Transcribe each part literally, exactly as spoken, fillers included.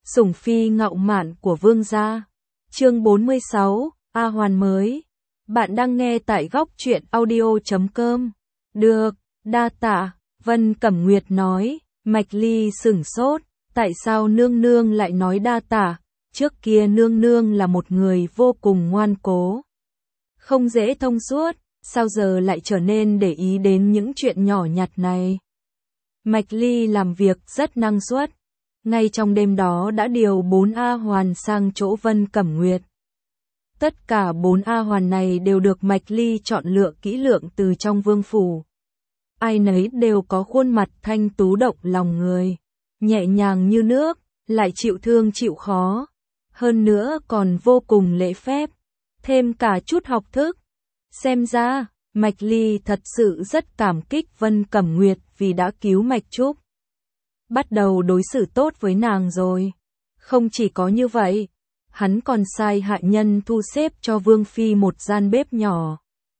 Sủng phi ngạo mạn của vương gia. Chương bốn mươi sáu, A Hoàn mới. Bạn đang nghe tại góc truyện audio chấm com. Được, đa tạ, Vân Cẩm Nguyệt nói. Mạch Ly sửng sốt, tại sao nương nương lại nói đa tạ? Trước kia nương nương là một người vô cùng ngoan cố, không dễ thông suốt, sao giờ lại trở nên để ý đến những chuyện nhỏ nhặt này? Mạch Ly làm việc rất năng suất, ngay trong đêm đó đã điều bốn A Hoàn sang chỗ Vân Cẩm Nguyệt. Tất cả bốn A Hoàn này đều được Mạch Ly chọn lựa kỹ lưỡng từ trong vương phủ. Ai nấy đều có khuôn mặt thanh tú động lòng người, nhẹ nhàng như nước, lại chịu thương chịu khó, hơn nữa còn vô cùng lễ phép, thêm cả chút học thức. Xem ra, Mạch Ly thật sự rất cảm kích Vân Cẩm Nguyệt vì đã cứu Mạch Trúc, bắt đầu đối xử tốt với nàng rồi. Không chỉ có như vậy, hắn còn sai hạ nhân thu xếp cho Vương Phi một gian bếp nhỏ,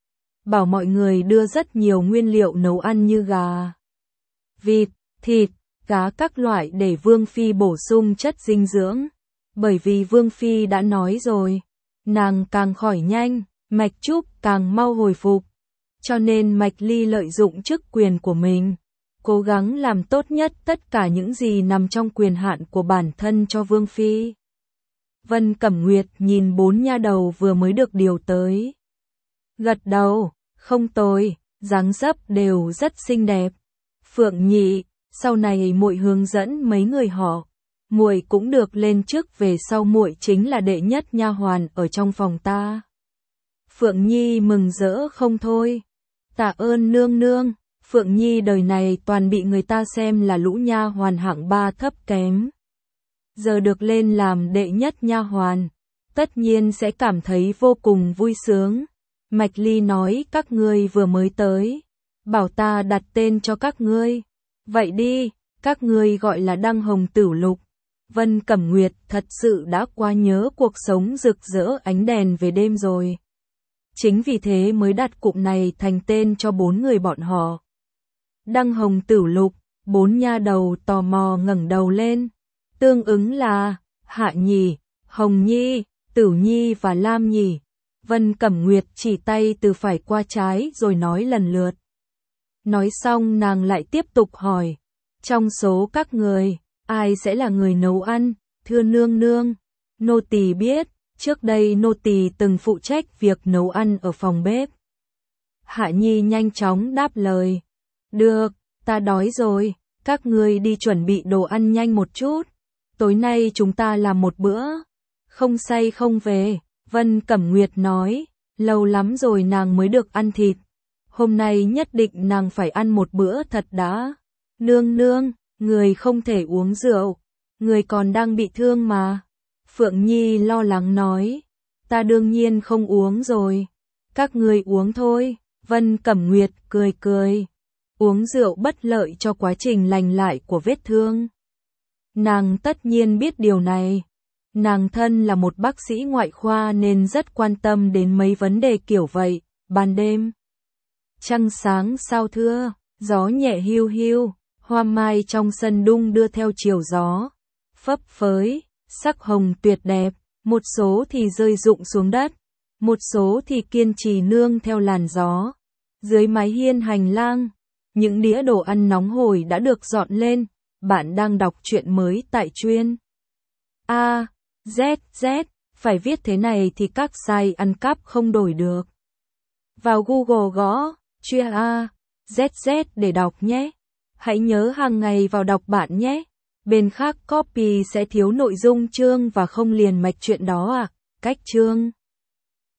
bảo mọi người đưa rất nhiều nguyên liệu nấu ăn như gà, vịt, thịt, cá các loại để Vương Phi bổ sung chất dinh dưỡng. Bởi vì Vương Phi đã nói rồi, nàng càng khỏi nhanh, Mạch Trúc càng mau hồi phục. Cho nên Mạch Ly lợi dụng chức quyền của mình, cố gắng làm tốt nhất tất cả những gì nằm trong quyền hạn của bản thân cho Vương Phi. Vân Cẩm Nguyệt nhìn bốn nha đầu vừa mới được điều tới, gật đầu, không tồi, dáng dấp đều rất xinh đẹp. Phượng Nhị, sau này muội hướng dẫn mấy người họ, muội cũng được lên chức, về sau muội chính là đệ nhất nha hoàn ở trong phòng ta. Phượng Nhi mừng rỡ không thôi. Tạ ơn nương nương. Phượng Nhi đời này toàn bị người ta xem là lũ nha hoàn hạng ba thấp kém, giờ được lên làm đệ nhất nha hoàn, tất nhiên sẽ cảm thấy vô cùng vui sướng. Mạch Ly nói các ngươi vừa mới tới, bảo ta đặt tên cho các ngươi. Vậy đi, các ngươi gọi là Đăng Hồng Tửu Lục. Vân Cẩm Nguyệt thật sự đã quá nhớ cuộc sống rực rỡ ánh đèn về đêm rồi. Chính vì thế mới đặt cụm này thành tên cho bốn người bọn họ. Đăng Hồng Tửu Lục, bốn nha đầu tò mò ngẩng đầu lên. Tương ứng là Hạ Nhì, Hồng Nhi, Tửu Nhi và Lam Nhì. Vân Cẩm Nguyệt chỉ tay từ phải qua trái rồi nói lần lượt. Nói xong nàng lại tiếp tục hỏi, trong số các người, ai sẽ là người nấu ăn? Thưa nương nương, nô tỳ biết, trước đây nô tỳ từng phụ trách việc nấu ăn ở phòng bếp. Hạ Nhi nhanh chóng đáp lời. Được, ta đói rồi, các ngươi đi chuẩn bị đồ ăn nhanh một chút. Tối nay chúng ta làm một bữa, không say không về. Vân Cẩm Nguyệt nói, lâu lắm rồi nàng mới được ăn thịt. Hôm nay nhất định nàng phải ăn một bữa thật đã. Nương nương, người không thể uống rượu, người còn đang bị thương mà. Phượng Nhi lo lắng nói, ta đương nhiên không uống rồi, các người uống thôi. Vân Cẩm Nguyệt cười cười, uống rượu bất lợi cho quá trình lành lại của vết thương. Nàng tất nhiên biết điều này, nàng thân là một bác sĩ ngoại khoa nên rất quan tâm đến mấy vấn đề kiểu vậy. Ban đêm, trăng sáng sao thưa, gió nhẹ hiu hiu, hoa mai trong sân đung đưa theo chiều gió, phấp phới, sắc hồng tuyệt đẹp, một số thì rơi rụng xuống đất, một số thì kiên trì nương theo làn gió. Dưới mái hiên hành lang, những đĩa đồ ăn nóng hổi đã được dọn lên. Bạn đang đọc truyện mới tại chuyên A, Z, Z, phải viết thế này thì các site ăn cắp không đổi được. Vào Google gõ chuyên A, Z, Z để đọc nhé. Hãy nhớ hàng ngày vào đọc bạn nhé. Bên khác copy sẽ thiếu nội dung chương và không liền mạch chuyện đó à. Cách chương